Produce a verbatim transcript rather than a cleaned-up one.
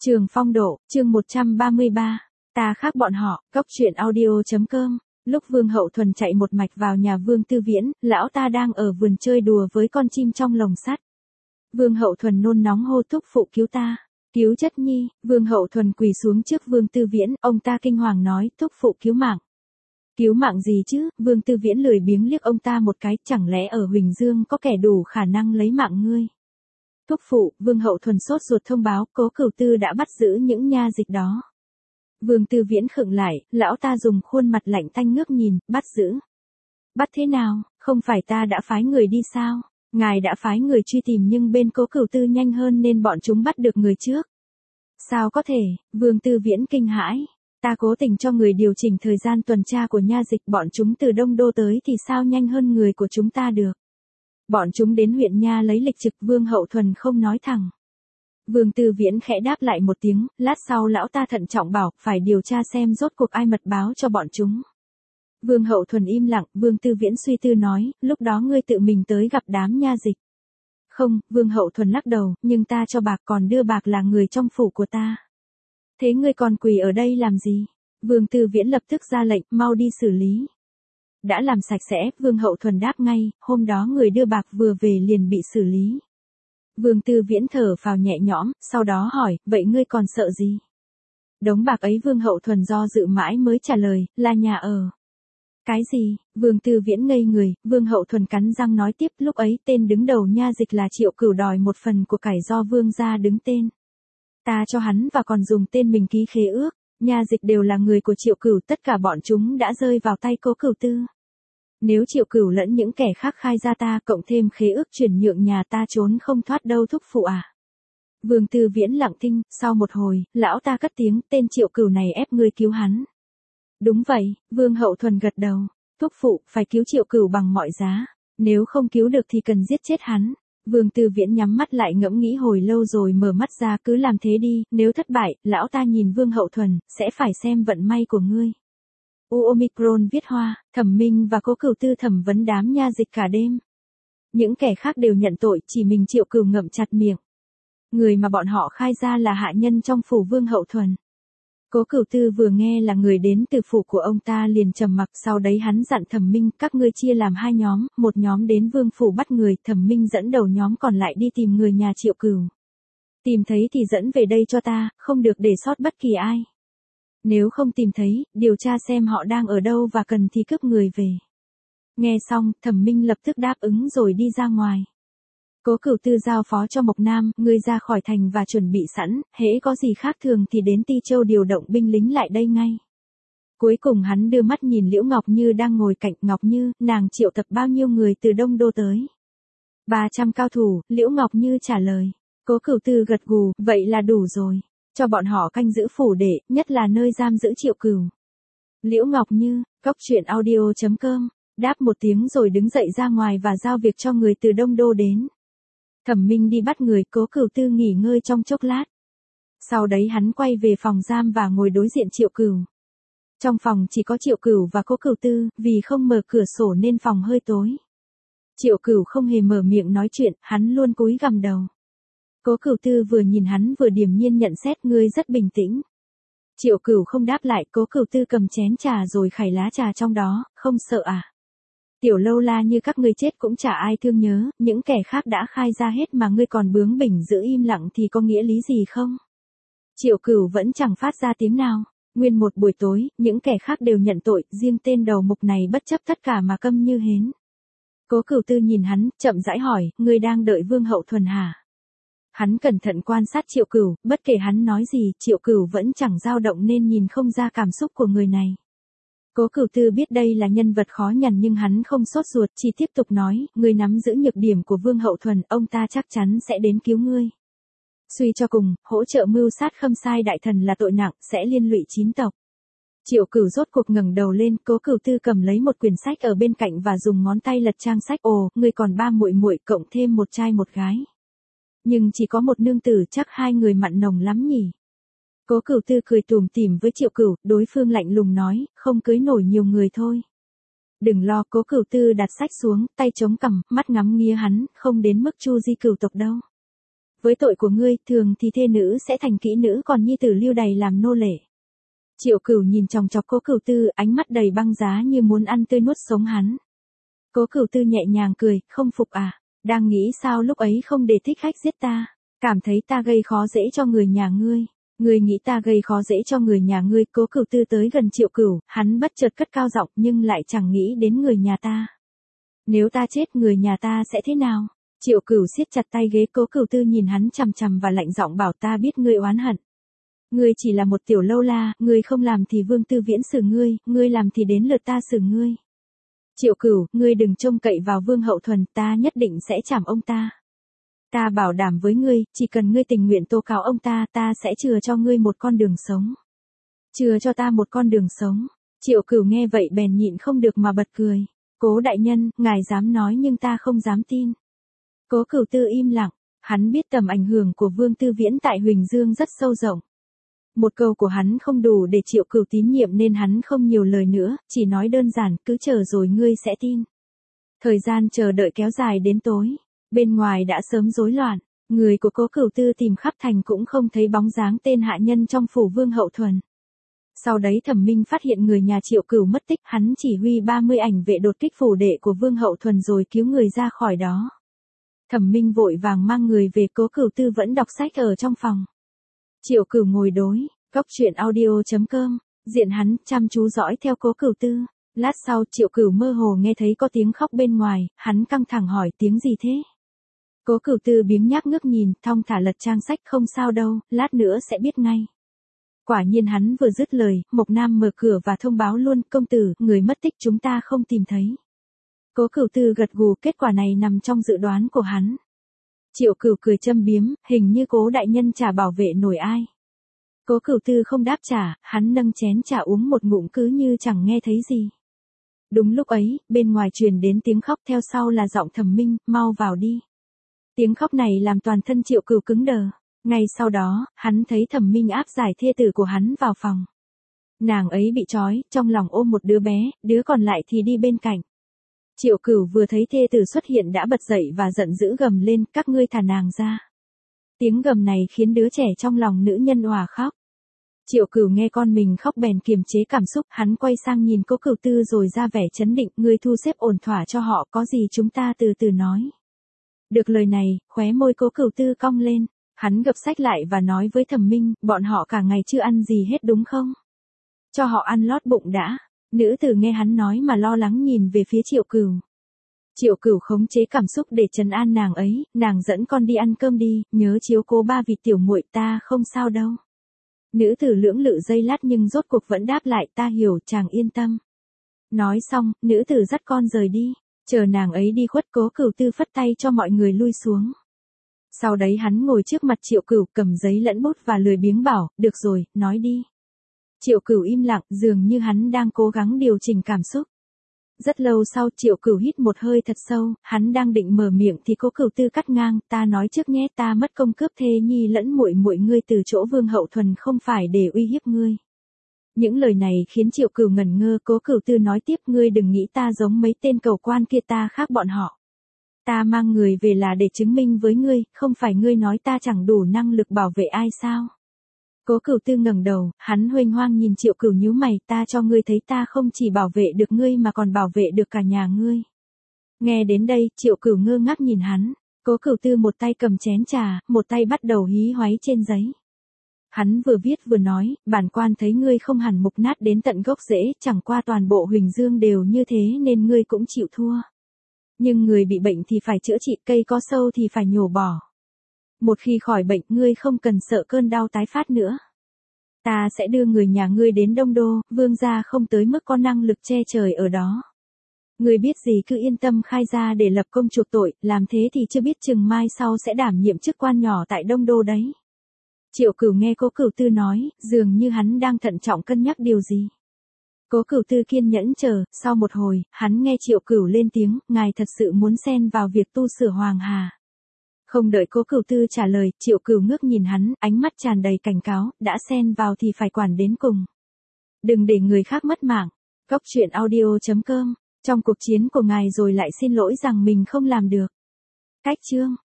Trường Phong Độ, chương một trăm ba mươi ba. Ta khác bọn họ, góc truyện audio chấm com. Lúc Vương Hậu Thuần chạy một mạch vào nhà Vương Tư Viễn, lão ta đang ở vườn chơi đùa với con chim trong lồng sắt. Vương Hậu Thuần nôn nóng hô thúc phụ cứu ta. Cứu chất nhi. Vương Hậu Thuần quỳ xuống trước Vương Tư Viễn, ông ta kinh hoàng nói, thúc phụ cứu mạng. Cứu mạng gì chứ? Vương Tư Viễn lười biếng liếc ông ta một cái, chẳng lẽ ở Huỳnh Dương có kẻ đủ khả năng lấy mạng ngươi? Thúc phụ, Vương Hậu Thuần sốt ruột thông báo, Cố Cửu Tư đã bắt giữ những nha dịch đó. Vương Tư Viễn khựng lại, lão ta dùng khuôn mặt lạnh tanh ngước nhìn, bắt giữ. Bắt thế nào, không phải ta đã phái người đi sao? Ngài đã phái người truy tìm nhưng bên Cố Cửu Tư nhanh hơn nên bọn chúng bắt được người trước. Sao có thể? Vương Tư Viễn kinh hãi. Ta cố tình cho người điều chỉnh thời gian tuần tra của nha dịch, bọn chúng từ Đông Đô tới thì sao nhanh hơn người của chúng ta được? Bọn chúng đến huyện nha lấy lịch trực. Vương Hậu Thuần không nói thẳng. Vương Tư Viễn khẽ đáp lại một tiếng, lát sau lão ta thận trọng bảo, phải điều tra xem rốt cuộc ai mật báo cho bọn chúng. Vương Hậu Thuần im lặng, Vương Tư Viễn suy tư nói, lúc đó ngươi tự mình tới gặp đám nha dịch. Không, Vương Hậu Thuần lắc đầu, nhưng ta cho bạc còn đưa bạc là người trong phủ của ta. Thế ngươi còn quỳ ở đây làm gì? Vương Tư Viễn lập tức ra lệnh, mau đi xử lý. Đã làm sạch sẽ, Vương Hậu Thuần đáp ngay, hôm đó người đưa bạc vừa về liền bị xử lý. Vương Tư Viễn thở phào nhẹ nhõm, sau đó hỏi, vậy ngươi còn sợ gì? Đống bạc ấy Vương Hậu Thuần do dự mãi mới trả lời, là nhà ở. Cái gì? Vương Tư Viễn ngây người, Vương Hậu Thuần cắn răng nói tiếp, lúc ấy tên đứng đầu nha dịch là Triệu Cửu đòi một phần của cải do Vương gia đứng tên. Ta cho hắn và còn dùng tên mình ký khế ước, nha dịch đều là người của Triệu Cửu, tất cả bọn chúng đã rơi vào tay Cố Cửu Tư. Nếu Triệu Cửu lẫn những kẻ khác khai ra ta, cộng thêm khế ước chuyển nhượng nhà, ta trốn không thoát đâu thúc phụ à. Vương Tư Viễn lặng thinh, sau một hồi, lão ta cất tiếng, tên Triệu Cửu này ép ngươi cứu hắn. Đúng vậy, Vương Hậu Thuần gật đầu, thúc phụ, phải cứu Triệu Cửu bằng mọi giá, nếu không cứu được thì cần giết chết hắn. Vương Tư Viễn nhắm mắt lại ngẫm nghĩ hồi lâu rồi mở mắt ra, cứ làm thế đi, nếu thất bại, lão ta nhìn Vương Hậu Thuần, sẽ phải xem vận may của ngươi. U Omicron viết hoa, Thẩm Minh và Cố Cửu Tư thẩm vấn đám nha dịch cả đêm. Những kẻ khác đều nhận tội, chỉ mình Triệu Cửu ngậm chặt miệng. Người mà bọn họ khai ra là hạ nhân trong phủ Vương Hậu Thuần. Cố Cửu Tư vừa nghe là người đến từ phủ của ông ta liền trầm mặc, sau đấy hắn dặn Thẩm Minh, các ngươi chia làm hai nhóm, một nhóm đến Vương phủ bắt người, Thẩm Minh dẫn đầu nhóm còn lại đi tìm người nhà Triệu Cửu. Tìm thấy thì dẫn về đây cho ta, không được để sót bất kỳ ai. Nếu không tìm thấy, điều tra xem họ đang ở đâu và cần thì cướp người về. Nghe xong, Thẩm Minh lập tức đáp ứng rồi đi ra ngoài. Cố Cửu Tư giao phó cho Mộc Nam, ngươi ra khỏi thành và chuẩn bị sẵn, hễ có gì khác thường thì đến Ti Châu điều động binh lính lại đây ngay. Cuối cùng hắn đưa mắt nhìn Liễu Ngọc Như đang ngồi cạnh. Ngọc Như, nàng triệu tập bao nhiêu người từ Đông Đô tới? ba trăm cao thủ, Liễu Ngọc Như trả lời. Cố Cửu Tư gật gù, vậy là đủ rồi. Cho bọn họ canh giữ phủ đệ, nhất là nơi giam giữ Triệu Cửu. Liễu Ngọc Như, góc truyện audio chấm com, đáp một tiếng rồi đứng dậy ra ngoài và giao việc cho người từ Đông Đô đến. Thẩm Minh đi bắt người, Cố Cửu Tư nghỉ ngơi trong chốc lát. Sau đấy hắn quay về phòng giam và ngồi đối diện Triệu Cửu. Trong phòng chỉ có Triệu Cửu và Cố Cửu Tư, vì không mở cửa sổ nên phòng hơi tối. Triệu Cửu không hề mở miệng nói chuyện, hắn luôn cúi gằm đầu. Cố Cửu Tư vừa nhìn hắn vừa điềm nhiên nhận xét, ngươi rất bình tĩnh. Triệu Cửu không đáp lại, Cố Cửu Tư cầm chén trà rồi khảy lá trà trong đó, không sợ à? Tiểu lâu la như các ngươi chết cũng chả ai thương nhớ, những kẻ khác đã khai ra hết mà ngươi còn bướng bỉnh giữ im lặng thì có nghĩa lý gì không? Triệu Cửu vẫn chẳng phát ra tiếng nào. Nguyên một buổi tối, những kẻ khác đều nhận tội, riêng tên đầu mục này bất chấp tất cả mà câm như hến. Cố Cửu Tư nhìn hắn, chậm rãi hỏi, ngươi đang đợi Vương Hậu Thuần hả? Hắn cẩn thận quan sát Triệu Cửu, bất kể hắn nói gì, Triệu Cửu vẫn chẳng dao động nên nhìn không ra cảm xúc của người này. Cố Cửu Tư biết đây là nhân vật khó nhằn nhưng hắn không sốt ruột, chỉ tiếp tục nói, ngươi nắm giữ nhược điểm của Vương Hậu Thuần, ông ta chắc chắn sẽ đến cứu ngươi. Suy cho cùng, hỗ trợ mưu sát Khâm Sai đại thần là tội nặng, sẽ liên lụy chín tộc. Triệu Cửu rốt cuộc ngẩng đầu lên, Cố Cửu Tư cầm lấy một quyển sách ở bên cạnh và dùng ngón tay lật trang sách, ồ, ngươi còn ba muội muội cộng thêm một trai một gái. Nhưng chỉ có một nương tử, chắc hai người mặn nồng lắm nhỉ. Cố Cửu Tư cười tủm tỉm với Triệu Cửu, đối phương lạnh lùng nói, không cưới nổi nhiều người thôi. Đừng lo, Cố Cửu Tư đặt sách xuống, tay chống cằm, mắt ngắm nghía hắn, không đến mức Chu Di cửu tộc đâu. Với tội của ngươi, thường thì thê nữ sẽ thành kỹ nữ, còn nhi tử lưu đày làm nô lệ. Triệu Cửu nhìn chòng chọc Cố Cửu Tư, ánh mắt đầy băng giá như muốn ăn tươi nuốt sống hắn. Cố Cửu Tư nhẹ nhàng cười, không phục à, đang nghĩ sao lúc ấy không để thích khách giết ta, cảm thấy ta gây khó dễ cho người nhà ngươi. Ngươi nghĩ ta gây khó dễ cho người nhà ngươi. Cố Cửu Tư tới gần Triệu Cửu, hắn bất chợt cất cao giọng nhưng lại chẳng nghĩ đến người nhà ta. Nếu ta chết người nhà ta sẽ thế nào? Triệu Cửu siết chặt tay ghế. Cố Cửu Tư nhìn hắn chằm chằm và lạnh giọng bảo, ta biết ngươi oán hận. Ngươi chỉ là một tiểu lâu la, ngươi không làm thì Vương Tư Viễn xử ngươi, ngươi làm thì đến lượt ta xử ngươi. Triệu Cửu, ngươi đừng trông cậy vào Vương Hậu Thuần, ta nhất định sẽ trảm ông ta. Ta bảo đảm với ngươi, chỉ cần ngươi tình nguyện tố cáo ông ta, ta sẽ chừa cho ngươi một con đường sống. Chừa cho ta một con đường sống. Triệu Cửu nghe vậy bèn nhịn không được mà bật cười. Cố đại nhân, ngài dám nói nhưng ta không dám tin. Cố Cửu Tư im lặng, hắn biết tầm ảnh hưởng của Vương Tư Viễn tại Huỳnh Dương rất sâu rộng. Một câu của hắn không đủ để Triệu Cửu tín nhiệm nên hắn không nhiều lời nữa, chỉ nói đơn giản, cứ chờ rồi ngươi sẽ tin. Thời gian chờ đợi kéo dài đến tối, bên ngoài đã sớm rối loạn, người của Cố Cửu Tư tìm khắp thành cũng không thấy bóng dáng tên hạ nhân trong phủ Vương Hậu Thuần. Sau đấy Thẩm Minh phát hiện người nhà Triệu Cửu mất tích, hắn chỉ huy ba mươi ảnh vệ đột kích phủ đệ của Vương Hậu Thuần rồi cứu người ra khỏi đó. Thẩm Minh vội vàng mang người về. Cố Cửu Tư vẫn đọc sách ở trong phòng. Triệu Cửu ngồi đối, góc truyện audio chấm com, diện hắn chăm chú dõi theo Cố Cửu Tư. Lát sau Triệu Cửu mơ hồ nghe thấy có tiếng khóc bên ngoài, hắn căng thẳng hỏi tiếng gì thế? Cố Cửu Tư biếng nhác ngước nhìn, thong thả lật trang sách, không sao đâu, lát nữa sẽ biết ngay. Quả nhiên hắn vừa dứt lời, Mộc Nam mở cửa và thông báo luôn, công tử, người mất tích chúng ta không tìm thấy. Cố Cửu Tư gật gù, kết quả này nằm trong dự đoán của hắn. Triệu Cửu cười châm biếm, hình như Cố đại nhân chả bảo vệ nổi ai. Cố Cửu Tư không đáp trả, hắn nâng chén trà uống một ngụm cứ như chẳng nghe thấy gì. Đúng lúc ấy, bên ngoài truyền đến tiếng khóc, theo sau là giọng Thẩm Minh, mau vào đi. Tiếng khóc này làm toàn thân Triệu Cửu cứng đờ. Ngay sau đó, hắn thấy Thẩm Minh áp giải thê tử của hắn vào phòng. Nàng ấy bị trói, trong lòng ôm một đứa bé, đứa còn lại thì đi bên cạnh. Triệu Cửu vừa thấy thê tử xuất hiện đã bật dậy và giận dữ gầm lên, các ngươi thả nàng ra. Tiếng gầm này khiến đứa trẻ trong lòng nữ nhân òa khóc. Triệu Cửu nghe con mình khóc bèn kiềm chế cảm xúc, hắn quay sang nhìn Cố Cửu Tư rồi ra vẻ trấn định, ngươi thu xếp ổn thỏa cho họ, có gì chúng ta từ từ nói. Được lời này, khóe môi Cố Cửu Tư cong lên, hắn gập sách lại và nói với Thẩm Minh, bọn họ cả ngày chưa ăn gì hết đúng không? Cho họ ăn lót bụng đã. Nữ tử nghe hắn nói mà lo lắng nhìn về phía Triệu Cửu. Triệu Cửu khống chế cảm xúc để trấn an nàng ấy, nàng dẫn con đi ăn cơm đi, nhớ chiếu cố ba vị tiểu muội, ta không sao đâu. Nữ tử lưỡng lự giây lát nhưng rốt cuộc vẫn đáp lại, ta hiểu, chàng yên tâm. Nói xong, nữ tử dắt con rời đi, chờ nàng ấy đi khuất, Cố Cửu Tư phất tay cho mọi người lui xuống. Sau đấy hắn ngồi trước mặt Triệu Cửu, cầm giấy lẫn bút và lười biếng bảo, được rồi, nói đi. Triệu Cửu im lặng, dường như hắn đang cố gắng điều chỉnh cảm xúc. Rất lâu sau Triệu Cửu hít một hơi thật sâu, hắn đang định mở miệng thì Cố Cửu Tư cắt ngang, ta nói trước nhé, ta mất công cướp thê nhi lẫn muội muội ngươi từ chỗ Vương Hậu Thuần không phải để uy hiếp ngươi. Những lời này khiến Triệu Cửu ngẩn ngơ. Cố Cửu Tư nói tiếp, ngươi đừng nghĩ ta giống mấy tên cầu quan kia, ta khác bọn họ. Ta mang người về là để chứng minh với ngươi, không phải ngươi nói ta chẳng đủ năng lực bảo vệ ai sao? Cố Cửu Tư ngẩng đầu, hắn huênh hoang nhìn Triệu Cửu nhíu mày, ta cho ngươi thấy ta không chỉ bảo vệ được ngươi mà còn bảo vệ được cả nhà ngươi. Nghe đến đây, Triệu Cửu ngơ ngác nhìn hắn. Cố Cửu Tư một tay cầm chén trà, một tay bắt đầu hí hoáy trên giấy. Hắn vừa viết vừa nói, bản quan thấy ngươi không hẳn mục nát đến tận gốc rễ, chẳng qua toàn bộ Huỳnh Dương đều như thế nên ngươi cũng chịu thua. Nhưng người bị bệnh thì phải chữa trị, cây có sâu thì phải nhổ bỏ. Một khi khỏi bệnh, ngươi không cần sợ cơn đau tái phát nữa. Ta sẽ đưa người nhà ngươi đến Đông Đô, Vương gia không tới mức có năng lực che trời ở đó. Ngươi biết gì cứ yên tâm khai ra để lập công chuộc tội, làm thế thì chưa biết chừng mai sau sẽ đảm nhiệm chức quan nhỏ tại Đông Đô đấy. Triệu Cửu nghe Cố Cửu Tư nói, dường như hắn đang thận trọng cân nhắc điều gì. Cố Cửu Tư kiên nhẫn chờ, sau một hồi, hắn nghe Triệu Cửu lên tiếng, ngài thật sự muốn xen vào việc tu sửa Hoàng Hà. Không đợi Cố Cửu Tư trả lời, Triệu Cửu ngước nhìn hắn, ánh mắt tràn đầy cảnh cáo, đã xen vào thì phải quản đến cùng. Đừng để người khác mất mạng. Góc truyện audio chấm com, trong cuộc chiến của ngài rồi lại xin lỗi rằng mình không làm được. Cách chương